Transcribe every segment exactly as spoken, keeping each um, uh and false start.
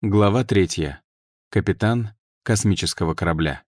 Глава третья. Капитан космического корабля.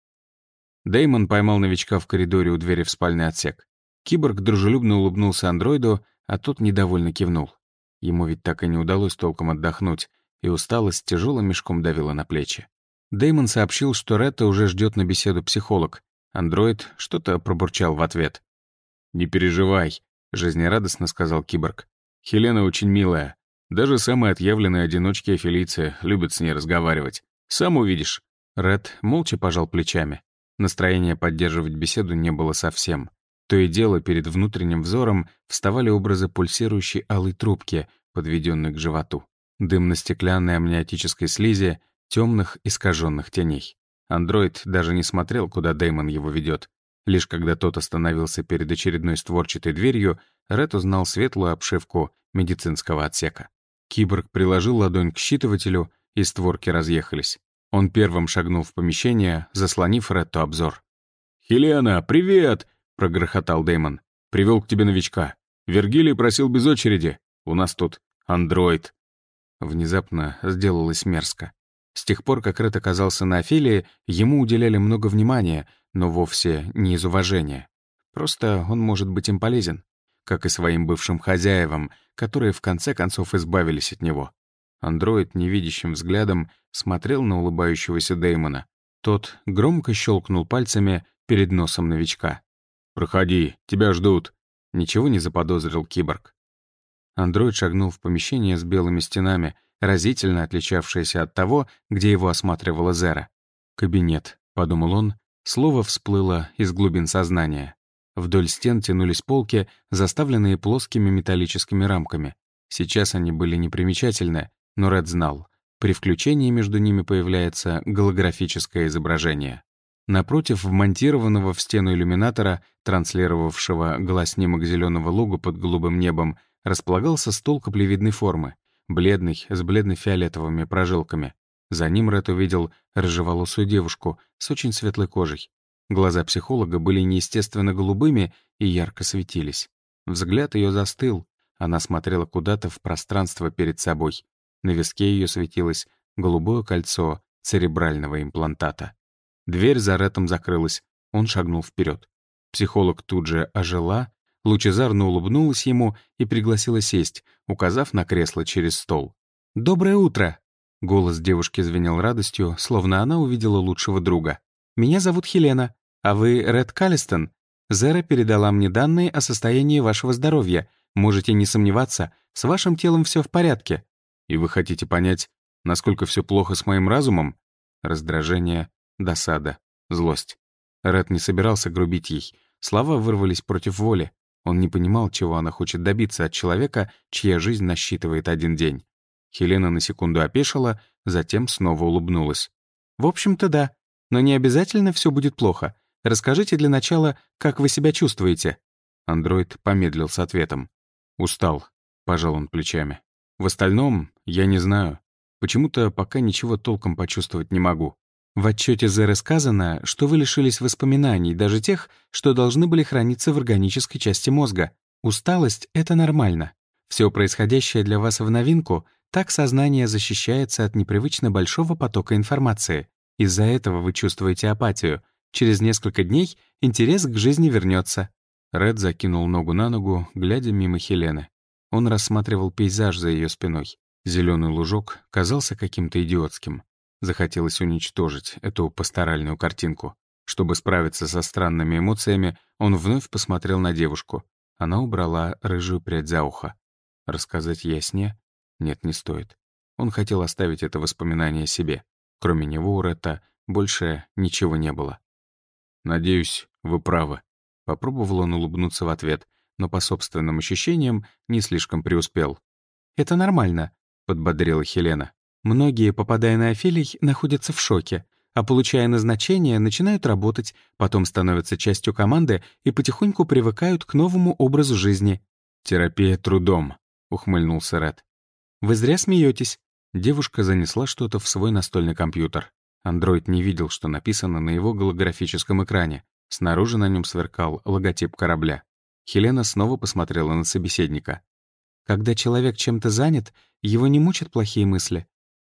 Дэймон поймал новичка в коридоре у двери в спальный отсек. Киборг дружелюбно улыбнулся андроиду, а тот недовольно кивнул. Ему ведь так и не удалось толком отдохнуть, и усталость тяжелым мешком давила на плечи. Дэймон сообщил, что Ретта уже ждет на беседу психолог. Андроид что-то пробурчал в ответ. «Не переживай», — жизнерадостно сказал киборг. «Хелена очень милая. Даже самые отъявленные одиночки-афилийцы любят с ней разговаривать. Сам увидишь». Ред молча пожал плечами. Настроения поддерживать беседу не было совсем. То и дело перед внутренним взором вставали образы пульсирующей алой трубки, подведенной к животу. Дымно-стеклянной амниотической слизи, темных искаженных теней. Андроид даже не смотрел, куда Дэймон его ведет. Лишь когда тот остановился перед очередной створчатой дверью, Ред узнал светлую обшивку медицинского отсека. Киборг приложил ладонь к считывателю, и створки разъехались. Он первым шагнул в помещение, заслонив Ретту обзор. «Хелена, привет!» — прогрохотал Дэймон. «Привел к тебе новичка. Вергилий просил без очереди. У нас тут андроид». Внезапно сделалось мерзко. С тех пор, как Ред оказался на Офелии, ему уделяли много внимания, но вовсе не из уважения. Просто он может быть им полезен, как и своим бывшим хозяевам, которые в конце концов избавились от него. Андроид невидящим взглядом смотрел на улыбающегося Дэймона. Тот громко щелкнул пальцами перед носом новичка. «Проходи, тебя ждут», — ничего не заподозрил киборг. Андроид шагнул в помещение с белыми стенами, разительно отличавшееся от того, где его осматривала Зера. «Кабинет», — подумал он, слово всплыло из глубин сознания. Вдоль стен тянулись полки, заставленные плоскими металлическими рамками. Сейчас они были непримечательны, но Ред знал, при включении между ними появляется голографическое изображение. Напротив вмонтированного в стену иллюминатора, транслировавшего глаз-снимок зеленого луга под голубым небом, располагался стол каплевидной формы, бледный, с бледно-фиолетовыми прожилками. За ним Ред увидел рыжеволосую девушку с очень светлой кожей. Глаза психолога были неестественно голубыми и ярко светились. Взгляд ее застыл, она смотрела куда-то в пространство перед собой. На виске ее светилось голубое кольцо церебрального имплантата. Дверь за Ретом закрылась, он шагнул вперед. Психолог тут же ожила, лучезарно улыбнулась ему и пригласила сесть, указав на кресло через стол. «Доброе утро!» Голос девушки звенел радостью, словно она увидела лучшего друга. «Меня зовут Хелена, а вы Ред Каллистон. Зера передала мне данные о состоянии вашего здоровья. Можете не сомневаться, с вашим телом все в порядке». «И вы хотите понять, насколько все плохо с моим разумом?» Раздражение, досада, злость. Ред не собирался грубить ей. Слова вырвались против воли. Он не понимал, чего она хочет добиться от человека, чья жизнь насчитывает один день. Хелена на секунду опешила, затем снова улыбнулась. «В общем-то, да. Но не обязательно все будет плохо. Расскажите для начала, как вы себя чувствуете?» Андроид помедлил с ответом. «Устал», — пожал он плечами. «В остальном, я не знаю. Почему-то пока ничего толком почувствовать не могу». В отчете Зеры сказано, что вы лишились воспоминаний, даже тех, что должны были храниться в органической части мозга. Усталость — это нормально. Все происходящее для вас в новинку, так сознание защищается от непривычно большого потока информации. Из-за этого вы чувствуете апатию. Через несколько дней интерес к жизни вернется. Ред закинул ногу на ногу, глядя мимо Хелены. Он рассматривал пейзаж за ее спиной. Зеленый лужок казался каким-то идиотским. Захотелось уничтожить эту пасторальную картинку. Чтобы справиться со странными эмоциями, он вновь посмотрел на девушку. Она убрала рыжую прядь за ухо. Рассказать ей о сне? Нет, не стоит. Он хотел оставить это воспоминание себе. Кроме него у Ретта больше ничего не было. «Надеюсь, вы правы». Попробовал он улыбнуться в ответ, но по собственным ощущениям не слишком преуспел. «Это нормально», — подбодрила Хелена. «Многие, попадая на Офелий, находятся в шоке, а получая назначение, начинают работать, потом становятся частью команды и потихоньку привыкают к новому образу жизни». «Терапия трудом», — ухмыльнулся Ред. «Вы зря смеетесь». Девушка занесла что-то в свой настольный компьютер. Андроид не видел, что написано на его голографическом экране. Снаружи на нем сверкал логотип корабля. Хелена снова посмотрела на собеседника. «Когда человек чем-то занят, его не мучат плохие мысли.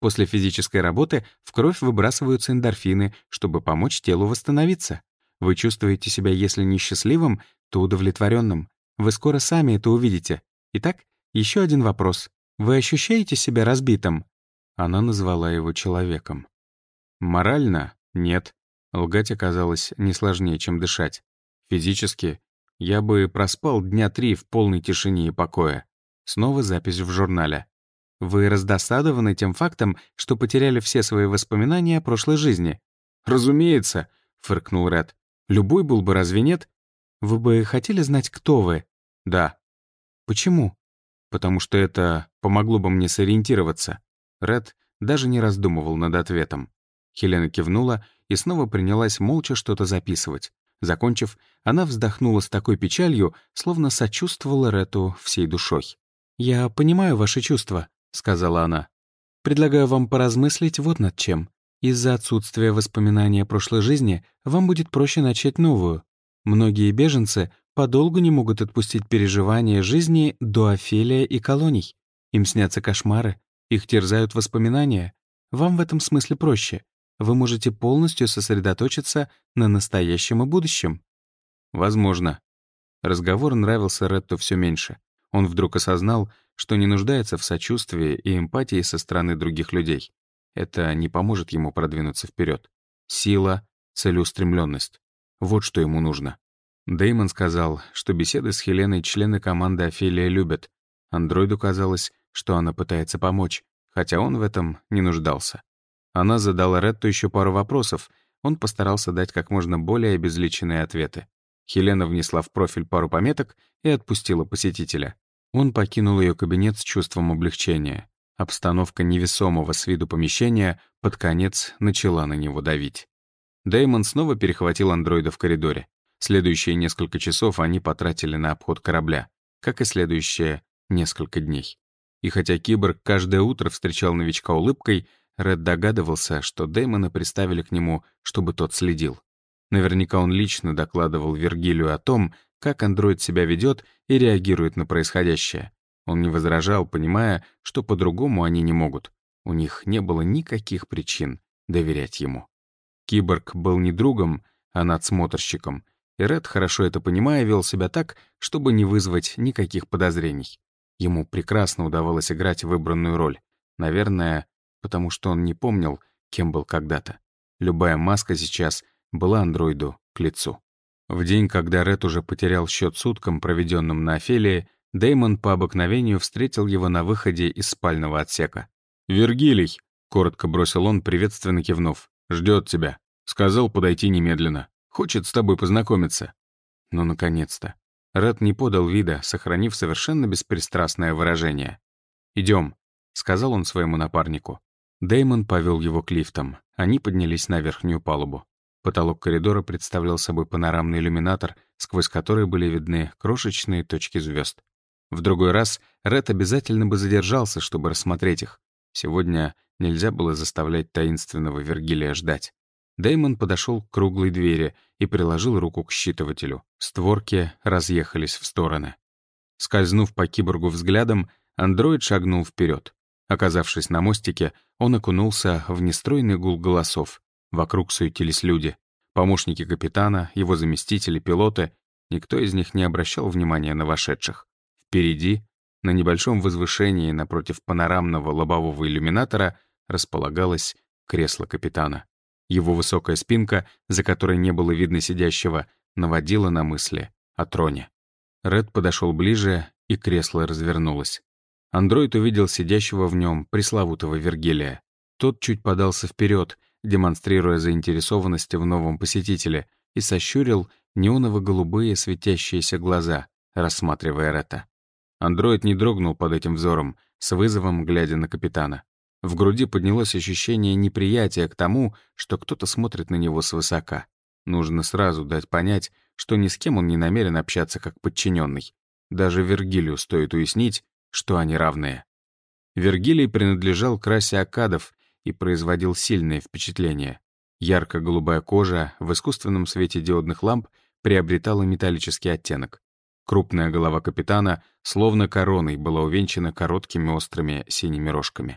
После физической работы в кровь выбрасываются эндорфины, чтобы помочь телу восстановиться. Вы чувствуете себя, если не счастливым, то удовлетворенным. Вы скоро сами это увидите. Итак, еще один вопрос. Вы ощущаете себя разбитым? Она назвала его человеком. Морально? Нет. Лгать оказалось не сложнее, чем дышать. Физически? Я бы проспал дня три в полной тишине и покое. Снова запись в журнале. Вы раздосадованы тем фактом, что потеряли все свои воспоминания о прошлой жизни? Разумеется, фыркнул Ред. Любой был бы, разве нет? Вы бы хотели знать, кто вы? Да. Почему? Потому что это помогло бы мне сориентироваться. Ред даже не раздумывал над ответом. Хелена кивнула и снова принялась молча что-то записывать. Закончив, она вздохнула с такой печалью, словно сочувствовала Рету всей душой. «Я понимаю ваши чувства», — сказала она. «Предлагаю вам поразмыслить вот над чем. Из-за отсутствия воспоминаний о прошлой жизни вам будет проще начать новую. Многие беженцы подолгу не могут отпустить переживания жизни до Офелия и колоний. Им снятся кошмары, их терзают воспоминания. Вам в этом смысле проще. Вы можете полностью сосредоточиться на настоящем и будущем». Возможно. Разговор нравился Ретту все меньше. Он вдруг осознал, что не нуждается в сочувствии и эмпатии со стороны других людей. Это не поможет ему продвинуться вперед. Сила, целеустремленность. Вот что ему нужно. Дэймон сказал, что беседы с Хеленой члены команды Офелия любят. Андроиду казалось, что она пытается помочь, хотя он в этом не нуждался. Она задала Ретту еще пару вопросов, он постарался дать как можно более обезличенные ответы. Хелена внесла в профиль пару пометок и отпустила посетителя. Он покинул ее кабинет с чувством облегчения. Обстановка невесомого с виду помещения под конец начала на него давить. Дэймон снова перехватил андроида в коридоре. Следующие несколько часов они потратили на обход корабля, как и следующие несколько дней. И хотя киборг каждое утро встречал новичка улыбкой, Ред догадывался, что Дэймона приставили к нему, чтобы тот следил. Наверняка он лично докладывал Вергилию о том, как андроид себя ведет и реагирует на происходящее. Он не возражал, понимая, что по-другому они не могут. У них не было никаких причин доверять ему. Киборг был не другом, а надсмотрщиком, и Ред, хорошо это понимая, вел себя так, чтобы не вызвать никаких подозрений. Ему прекрасно удавалось играть выбранную роль. Наверное, потому что он не помнил, кем был когда-то. Любая маска сейчас была андроиду к лицу. В день, когда Ред уже потерял счет суткам, проведенным на Офелии, Дэймон по обыкновению встретил его на выходе из спального отсека. «Вергилий», — коротко бросил он, приветственно кивнув, — «ждет тебя. Сказал подойти немедленно. Хочет с тобой познакомиться». Ну, наконец-то. Ред не подал вида, сохранив совершенно беспристрастное выражение. «Идем», — сказал он своему напарнику. Дэймон повел его к лифтам. Они поднялись на верхнюю палубу. Потолок коридора представлял собой панорамный иллюминатор, сквозь который были видны крошечные точки звезд. В другой раз Ред обязательно бы задержался, чтобы рассмотреть их. Сегодня нельзя было заставлять таинственного Вергилия ждать. Дэймон подошел к круглой двери и приложил руку к считывателю. Створки разъехались в стороны. Скользнув по киборгу взглядом, андроид шагнул вперед. Оказавшись на мостике, он окунулся в нестройный гул голосов. Вокруг суетились люди. Помощники капитана, его заместители, пилоты. Никто из них не обращал внимания на вошедших. Впереди, на небольшом возвышении напротив панорамного лобового иллюминатора, располагалось кресло капитана. Его высокая спинка, за которой не было видно сидящего, наводила на мысли о троне. Ред подошел ближе, и кресло развернулось. Андроид увидел сидящего в нем пресловутого Вергилия. Тот чуть подался вперед, демонстрируя заинтересованность в новом посетителе, и сощурил неоново-голубые светящиеся глаза, рассматривая Реда. Андроид не дрогнул под этим взором, с вызовом глядя на капитана. В груди поднялось ощущение неприятия к тому, что кто-то смотрит на него свысока. Нужно сразу дать понять, что ни с кем он не намерен общаться как подчиненный. Даже Вергилию стоит уяснить, что они равные. Вергилий принадлежал к расе аккадов и производил сильное впечатление. Ярко-голубая кожа в искусственном свете диодных ламп приобретала металлический оттенок. Крупная голова капитана, словно короной, была увенчана короткими острыми синими рожками.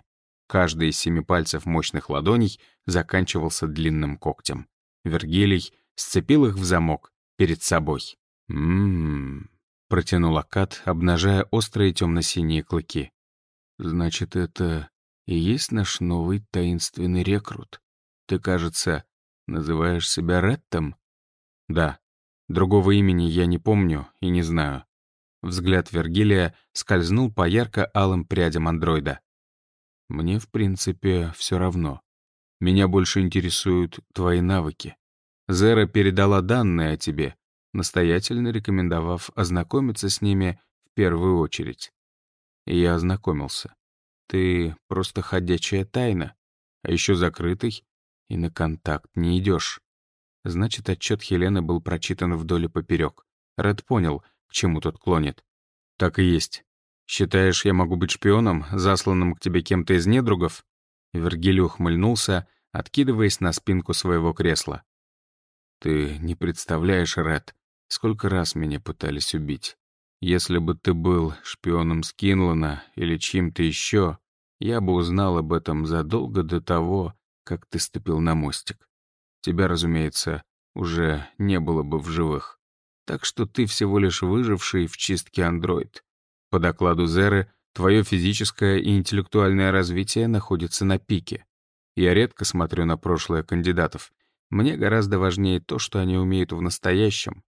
Каждый из семи пальцев мощных ладоней заканчивался длинным когтем. Вергилий сцепил их в замок перед собой. «М-м-м», протянул Аккад, обнажая острые темно-синие клыки. «Значит, это и есть наш новый таинственный рекрут? Ты, кажется, называешь себя Реттом?» «Да. Другого имени я не помню и не знаю». Взгляд Вергилия скользнул по ярко-алым прядям андроида. «Мне, в принципе, все равно. Меня больше интересуют твои навыки. Зера передала данные о тебе, настоятельно рекомендовав ознакомиться с ними в первую очередь. И я ознакомился. Ты просто ходячая тайна, а еще закрытый, и на контакт не идешь». Значит, отчет Хелены был прочитан вдоль и поперек. Ред понял, к чему тот клонит. «Так и есть. Считаешь, я могу быть шпионом, засланным к тебе кем-то из недругов?» Вергилий ухмыльнулся, откидываясь на спинку своего кресла. «Ты не представляешь, Ред, сколько раз меня пытались убить. Если бы ты был шпионом Скинлана или чьим-то еще, я бы узнал об этом задолго до того, как ты ступил на мостик. Тебя, разумеется, уже не было бы в живых. Так что ты всего лишь выживший в чистке андроид. По докладу Зеры, твое физическое и интеллектуальное развитие находится на пике. Я редко смотрю на прошлое кандидатов. Мне гораздо важнее то, что они умеют в настоящем.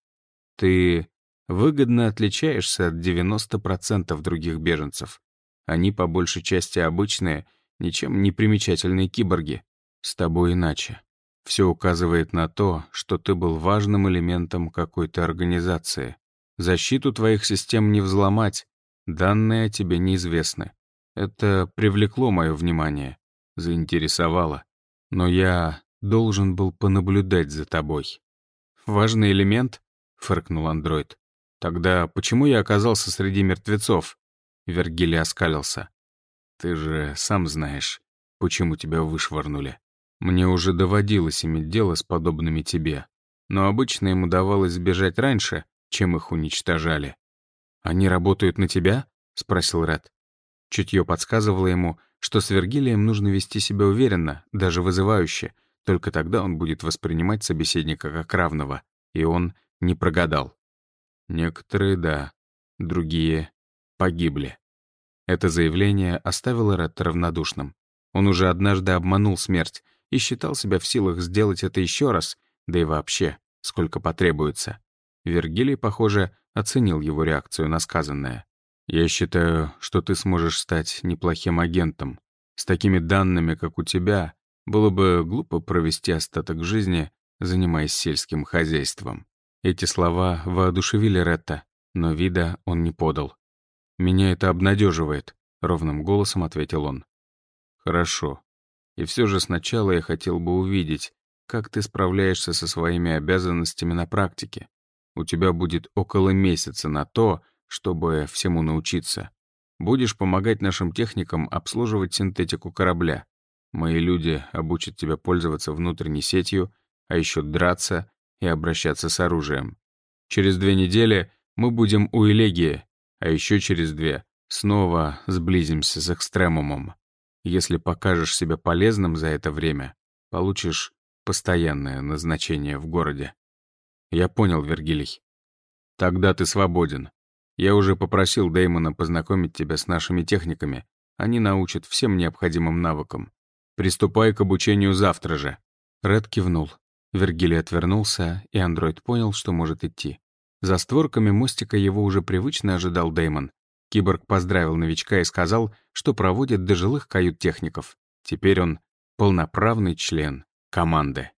Ты выгодно отличаешься от девяноста процентов других беженцев. Они по большей части обычные, ничем не примечательные киборги. С тобой иначе. Все указывает на то, что ты был важным элементом какой-то организации. Защиту твоих систем не взломать, данные о тебе неизвестны. Это привлекло мое внимание, заинтересовало. Но я должен был понаблюдать за тобой. «Важный элемент?» — фыркнул андроид. «Тогда почему я оказался среди мертвецов?» Вергилий оскалился. «Ты же сам знаешь, почему тебя вышвырнули. Мне уже доводилось иметь дело с подобными тебе, но обычно им удавалось сбежать раньше, чем их уничтожали». «Они работают на тебя?» — спросил Ред. Чутье подсказывало ему, что с Вергилием нужно вести себя уверенно, даже вызывающе, только тогда он будет воспринимать собеседника как равного, и он не прогадал. Некоторые — да, другие погибли. Это заявление оставило Ретта равнодушным. Он уже однажды обманул смерть и считал себя в силах сделать это еще раз, да и вообще, сколько потребуется. Вергилий, похоже, оценил его реакцию на сказанное. «Я считаю, что ты сможешь стать неплохим агентом. С такими данными, как у тебя, было бы глупо провести остаток жизни, занимаясь сельским хозяйством». Эти слова воодушевили Ретта, но вида он не подал. «Меня это обнадеживает», — ровным голосом ответил он. «Хорошо. И все же сначала я хотел бы увидеть, как ты справляешься со своими обязанностями на практике. У тебя будет около месяца на то, чтобы всему научиться. Будешь помогать нашим техникам обслуживать синтетику корабля. Мои люди обучат тебя пользоваться внутренней сетью, а еще драться и обращаться с оружием. Через две недели мы будем у Элегии, а еще через две снова сблизимся с Экстремумом. Если покажешь себя полезным за это время, получишь постоянное назначение в городе». «Я понял, Вергилий. Тогда ты свободен. Я уже попросил Дэймона познакомить тебя с нашими техниками. Они научат всем необходимым навыкам. Приступай к обучению завтра же». Ред кивнул. Вергилий отвернулся, и андроид понял, что может идти. За створками мостика его уже привычно ожидал Дэймон. Киборг поздравил новичка и сказал, что проводит до жилых кают техников. Теперь он полноправный член команды.